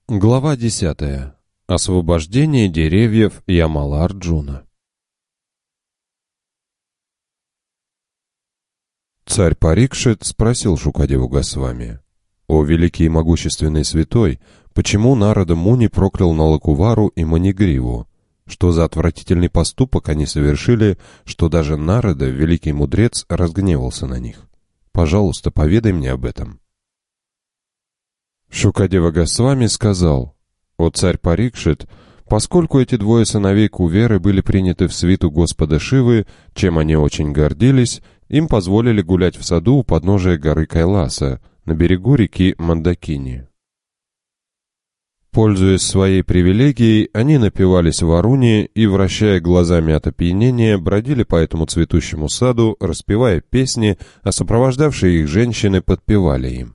Глава 10. Освобождение деревьев Ямала-Арджуна. Царь Парикшит спросил Шукадеву Госвами: «О великий и могущественный святой, почему Нарада Муни проклял Налакувару и Манигриву? Что за отвратительный поступок они совершили, что даже Нарада, великий мудрец, разгневался на них? Пожалуйста, поведай мне об этом». Шукадева Госвами сказал: «О царь Парикшит, поскольку эти двое сыновей Куверы были приняты в свиту Господа Шивы, чем они очень гордились, им позволили гулять в саду у подножия горы Кайласа, на берегу реки Мандакини. Пользуясь своей привилегией, они напивались в Аруне и, вращая глазами от опьянения, бродили по этому цветущему саду, распевая песни, а сопровождавшие их женщины подпевали им.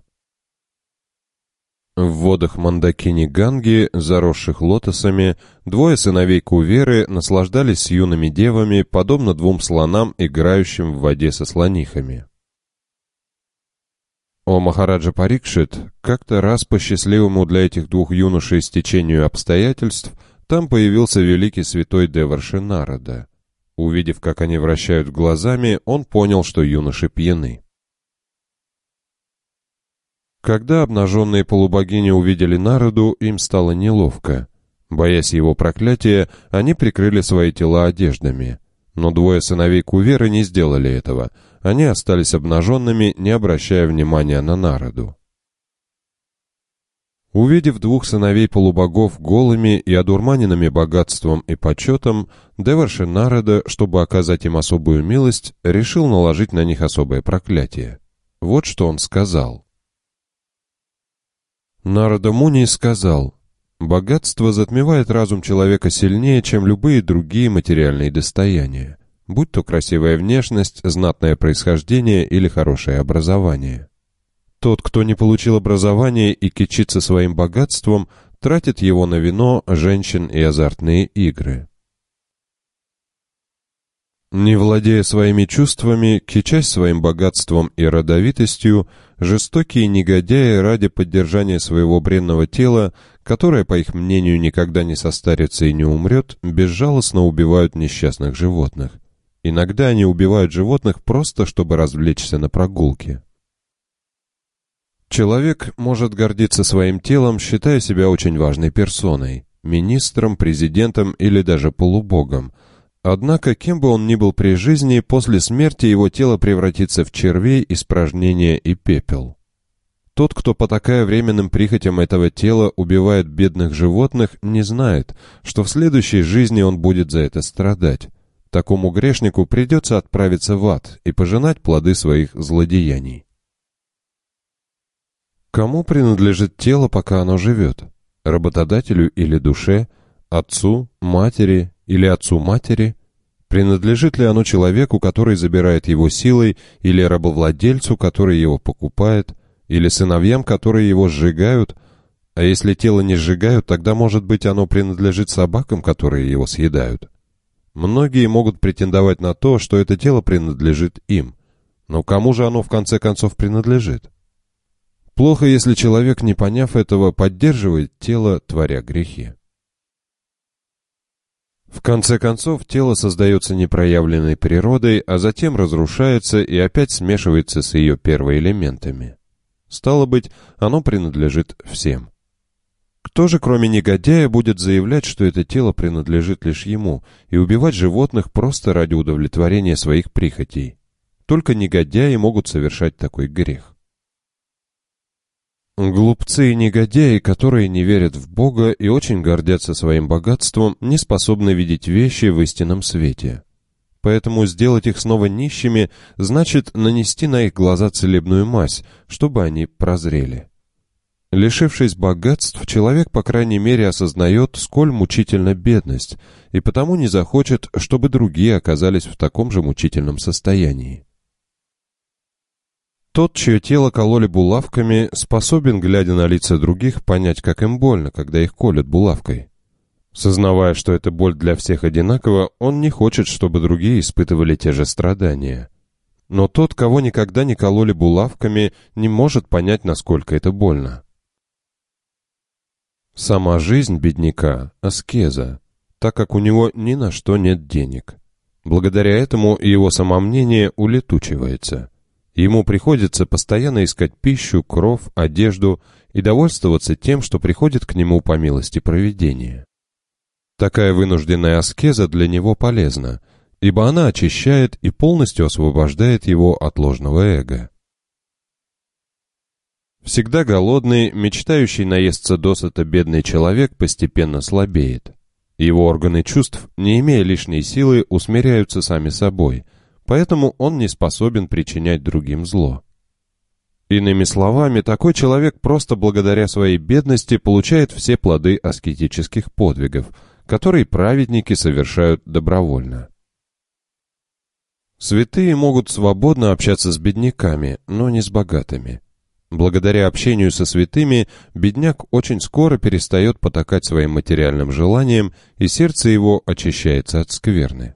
В водах Мандакини-Ганги, заросших лотосами, двое сыновей Куверы наслаждались с юными девами, подобно двум слонам, играющим в воде со слонихами. О Махараджа Парикшит, как-то раз по счастливому для этих двух юношей стечению обстоятельств, там появился великий святой Деварши Нарада. Увидев, как они вращают глазами, он понял, что юноши пьяны. Когда обнаженные полубогини увидели Нараду, им стало неловко. Боясь его проклятия, они прикрыли свои тела одеждами. Но двое сыновей Куверы не сделали этого. Они остались обнаженными, не обращая внимания на Нараду. Увидев двух сыновей полубогов голыми и одурманенными богатством и почетом, Деварши Нарада, чтобы оказать им особую милость, решил наложить на них особое проклятие. Вот что он сказал. Нарада Муни сказал: «Богатство затмевает разум человека сильнее, чем любые другие материальные достояния, будь то красивая внешность, знатное происхождение или хорошее образование. Тот, кто не получил образование и кичится своим богатством, тратит его на вино, женщин и азартные игры. Не владея своими чувствами, кичась своим богатством и родовитостью, жестокие негодяи ради поддержания своего бренного тела, которое, по их мнению, никогда не состарится и не умрет, безжалостно убивают несчастных животных. Иногда они убивают животных просто, чтобы развлечься на прогулке. Человек может гордиться своим телом, считая себя очень важной персоной, министром, президентом или даже полубогом. Однако, кем бы он ни был при жизни, после смерти его тело превратится в червей, испражнения и пепел. Тот, кто, потакая временным прихотям этого тела, убивает бедных животных, не знает, что в следующей жизни он будет за это страдать. Такому грешнику придется отправиться в ад и пожинать плоды своих злодеяний. Кому принадлежит тело, пока оно живет? Работодателю или душе? Отцу, матери или отцу-матери? Принадлежит ли оно человеку, который забирает его силой, или рабовладельцу, который его покупает, или сыновьям, которые его сжигают? А если тело не сжигают, тогда, может быть, оно принадлежит собакам, которые его съедают? Многие могут претендовать на то, что это тело принадлежит им. Но кому же оно в конце концов принадлежит? Плохо, если человек, не поняв этого, поддерживает тело, творя грехи. В конце концов, тело создается непроявленной природой, а затем разрушается и опять смешивается с ее первоэлементами. Стало быть, оно принадлежит всем. Кто же, кроме негодяя, будет заявлять, что это тело принадлежит лишь ему, и убивать животных просто ради удовлетворения своих прихотей? Только негодяи могут совершать такой грех. Глупцы и негодяи, которые не верят в Бога и очень гордятся своим богатством, не способны видеть вещи в истинном свете. Поэтому сделать их снова нищими значит нанести на их глаза целебную мазь, чтобы они прозрели. Лишившись богатств, человек, по крайней мере, осознает, сколь мучительна бедность, и потому не захочет, чтобы другие оказались в таком же мучительном состоянии. Тот, чье тело кололи булавками, способен, глядя на лица других, понять, как им больно, когда их колют булавкой. Сознавая, что эта боль для всех одинакова, он не хочет, чтобы другие испытывали те же страдания. Но тот, кого никогда не кололи булавками, не может понять, насколько это больно. Сама жизнь бедняка – аскеза, так как у него ни на что нет денег. Благодаря этому его самомнение улетучивается. Ему приходится постоянно искать пищу, кров, одежду и довольствоваться тем, что приходит к нему по милости провидения. Такая вынужденная аскеза для него полезна, ибо она очищает и полностью освобождает его от ложного эго. Всегда голодный, мечтающий наесться досыта бедный человек постепенно слабеет. Его органы чувств, не имея лишней силы, усмиряются сами собой, поэтому он не способен причинять другим зло. Иными словами, такой человек просто благодаря своей бедности получает все плоды аскетических подвигов, которые праведники совершают добровольно. Святые могут свободно общаться с бедняками, но не с богатыми. Благодаря общению со святыми, бедняк очень скоро перестает потакать своим материальным желаниям, и сердце его очищается от скверны.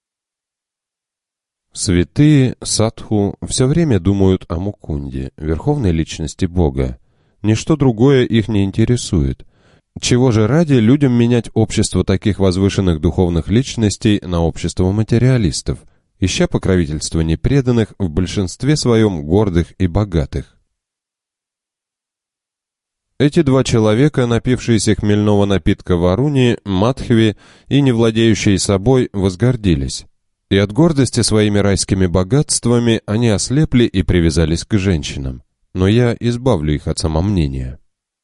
Святые, садху, все время думают о Мукунде, верховной личности Бога. Ничто другое их не интересует. Чего же ради людям менять общество таких возвышенных духовных личностей на общество материалистов, ища покровительства непреданных, в большинстве своем гордых и богатых? Эти два человека, напившиеся хмельного напитка Варуни, Мадхви и не владеющие собой, возгордились. И от гордости своими райскими богатствами они ослепли и привязались к женщинам. Но я избавлю их от самомнения.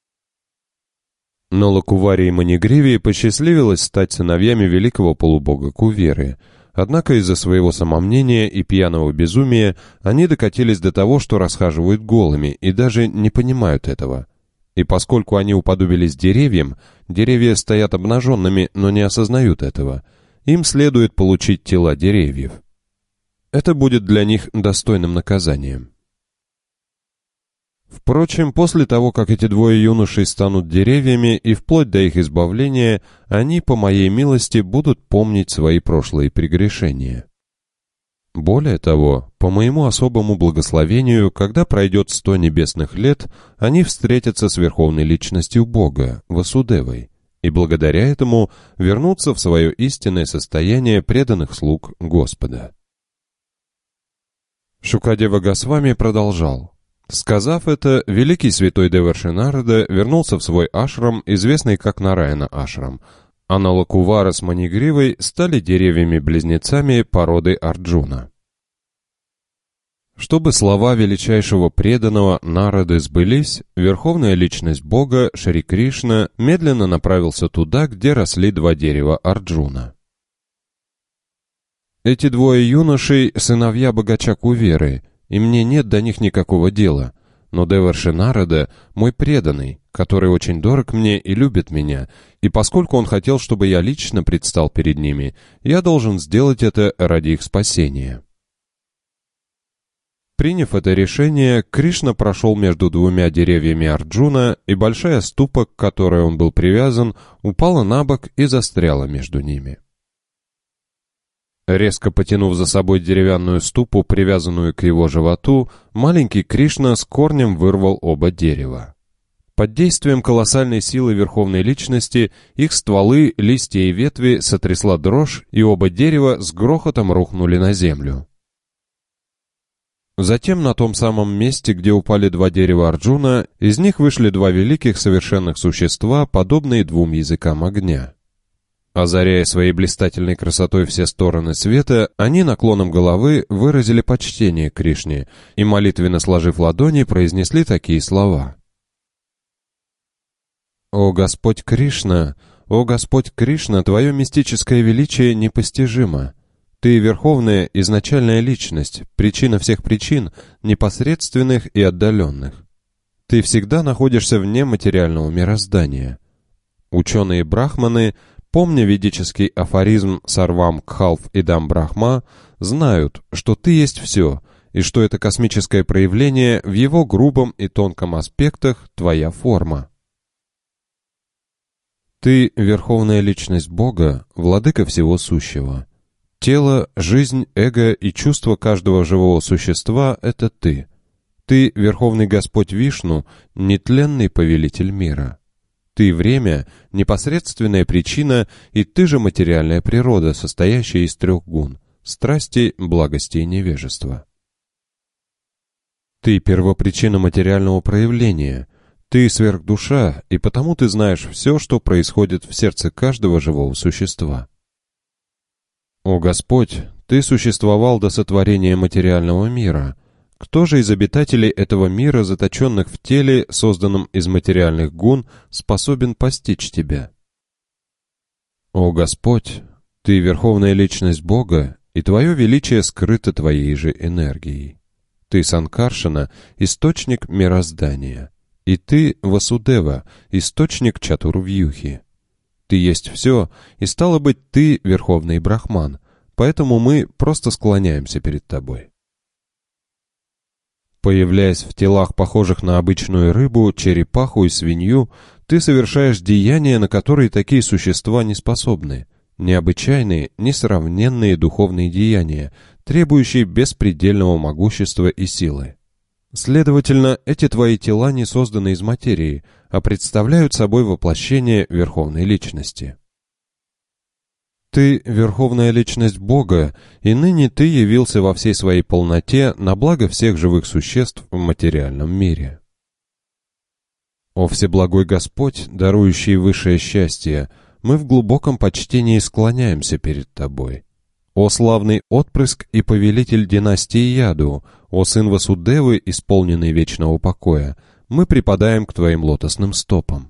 Но Лакуваре и Манигриве посчастливилось стать сыновьями великого полубога Куверы. Однако из-за своего самомнения и пьяного безумия они докатились до того, что расхаживают голыми и даже не понимают этого. И поскольку они уподобились деревьям, деревья стоят обнаженными, но не осознают этого, им следует получить тела деревьев. Это будет для них достойным наказанием. Впрочем, после того, как эти двое юношей станут деревьями и вплоть до их избавления, они, по моей милости, будут помнить свои прошлые прегрешения. Более того, по моему особому благословению, когда пройдет 100 небесных лет, они встретятся с верховной личностью Бога, Васудевой, и благодаря этому вернутся в свое истинное состояние преданных слуг Господа. Шукадева Госвами продолжал. Сказав это, великий святой Деварши Нарада вернулся в свой ашрам, известный как Нараяна ашрам, а Налакувара с Манигривой стали деревьями-близнецами породы Арджуна. Чтобы слова величайшего преданного Нарады сбылись, верховная личность Бога, Шри Кришна, медленно направился туда, где росли два дерева Арджуна. Эти двое юношей — сыновья богача Куверы, и мне нет до них никакого дела, но Деварши Нарада — мой преданный, который очень дорог мне и любит меня, и поскольку он хотел, чтобы я лично предстал перед ними, я должен сделать это ради их спасения. Приняв это решение, Кришна прошел между двумя деревьями Арджуна, и большая ступа, к которой он был привязан, упала на бок и застряла между ними. Резко потянув за собой деревянную ступу, привязанную к его животу, маленький Кришна с корнем вырвал оба дерева. Под действием колоссальной силы Верховной Личности их стволы, листья и ветви сотрясла дрожь, и оба дерева с грохотом рухнули на землю. Затем на том самом месте, где упали два дерева Арджуна, из них вышли два великих совершенных существа, подобные двум языкам огня. Озаряя своей блистательной красотой все стороны света, они наклоном головы выразили почтение Кришне и, молитвенно сложив ладони, произнесли такие слова. «О Господь Кришна! О Господь Кришна! Твое мистическое величие непостижимо! Ты — верховная изначальная личность, причина всех причин, непосредственных и отдаленных. Ты всегда находишься вне материального мироздания. Ученые-брахманы, помня ведический афоризм «Сарвам Кхалв Идам Брахма», знают, что ты есть все, и что это космическое проявление в его грубом и тонком аспектах твоя форма. Ты — верховная личность Бога, владыка всего сущего. Тело, жизнь, эго и чувство каждого живого существа — это ты. Ты — верховный Господь Вишну, нетленный повелитель мира. Ты — время, непосредственная причина, и ты же материальная природа, состоящая из трех гун — страсти, благости и невежества. Ты — первопричина материального проявления. Ты — сверхдуша, и потому ты знаешь все, что происходит в сердце каждого живого существа. О Господь, Ты существовал до сотворения материального мира. Кто же из обитателей этого мира, заточенных в теле, созданном из материальных гун, способен постичь Тебя? О Господь, Ты — Верховная Личность Бога, и Твое величие скрыто Твоей же энергией. Ты — Санкаршана, источник мироздания, и Ты — Васудева, источник Чатурвьюхи. Ты есть все, и стало быть, Ты — Верховный Брахман, поэтому мы просто склоняемся перед Тобой. Появляясь в телах, похожих на обычную рыбу, черепаху и свинью, Ты совершаешь деяния, на которые такие существа не способны, необычайные, несравненные духовные деяния, требующие беспредельного могущества и силы. Следовательно, эти Твои тела не созданы из материи, а представляют собой воплощение Верховной Личности. Ты — Верховная Личность Бога, и ныне Ты явился во всей своей полноте на благо всех живых существ в материальном мире. О Всеблагой Господь, дарующий высшее счастье, мы в глубоком почтении склоняемся перед Тобой. О славный отпрыск и повелитель династии Яду, о сын Васудевы, исполненный вечного покоя, мы припадаем к Твоим лотосным стопам.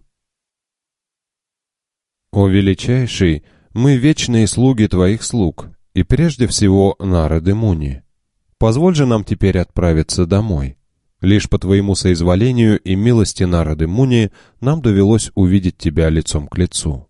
О величайший, мы вечные слуги Твоих слуг, и прежде всего Нарады Муни. Позволь же нам теперь отправиться домой. Лишь по Твоему соизволению и милости Нарады Муни нам довелось увидеть Тебя лицом к лицу.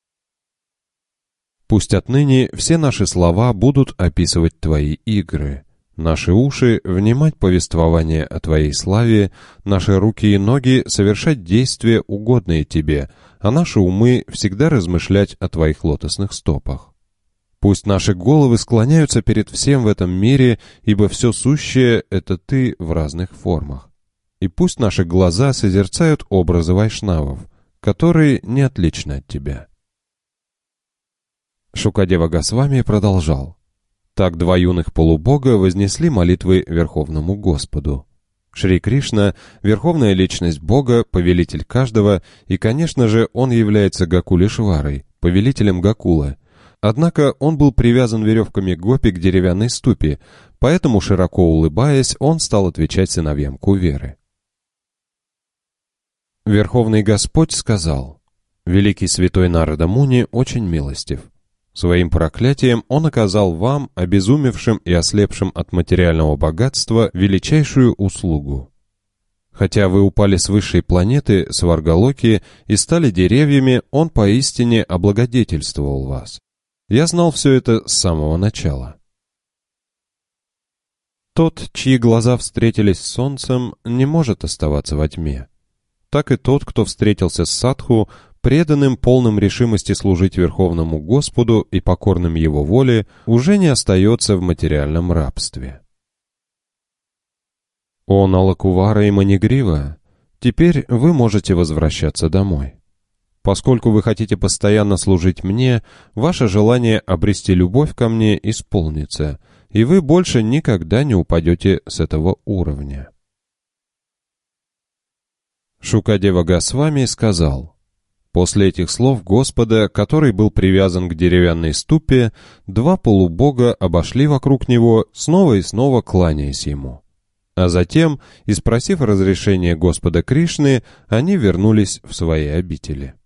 Пусть отныне все наши слова будут описывать Твои игры, наши уши — внимать повествование о Твоей славе, наши руки и ноги — совершать действия, угодные Тебе, а наши умы — всегда размышлять о Твоих лотосных стопах. Пусть наши головы склоняются перед всем в этом мире, ибо все сущее — это Ты в разных формах. И пусть наши глаза созерцают образы вайшнавов, которые не отличны от Тебя. Шукадева Госвами продолжал. Так два юных полубога вознесли молитвы Верховному Господу. Шри Кришна — Верховная Личность Бога, повелитель каждого, и, конечно же, Он является Гакулешварой, повелителем Гакулы. Однако он был привязан веревками гопи к деревянной ступе, поэтому, широко улыбаясь, он стал отвечать сыновьям Куверы. Верховный Господь сказал: «Великий святой Нарада Муни очень милостив. Своим проклятием он оказал вам, обезумевшим и ослепшим от материального богатства, величайшую услугу. Хотя вы упали с высшей планеты, Сваргалоки, и стали деревьями, он поистине облагодетельствовал вас. Я знал все это с самого начала». Тот, чьи глаза встретились с солнцем, не может оставаться во тьме. Так и тот, кто встретился с садху, преданным, полным решимости служить Верховному Господу и покорным Его воле, уже не остается в материальном рабстве. О Налакувара и Манигрива, теперь вы можете возвращаться домой. Поскольку вы хотите постоянно служить мне, ваше желание обрести любовь ко мне исполнится, и вы больше никогда не упадете с этого уровня. Шукадева Госвами сказал: после этих слов Господа, который был привязан к деревянной ступе, два полубога обошли вокруг него, снова и снова кланяясь ему. А затем, испросив разрешения Господа Кришны, они вернулись в свои обители.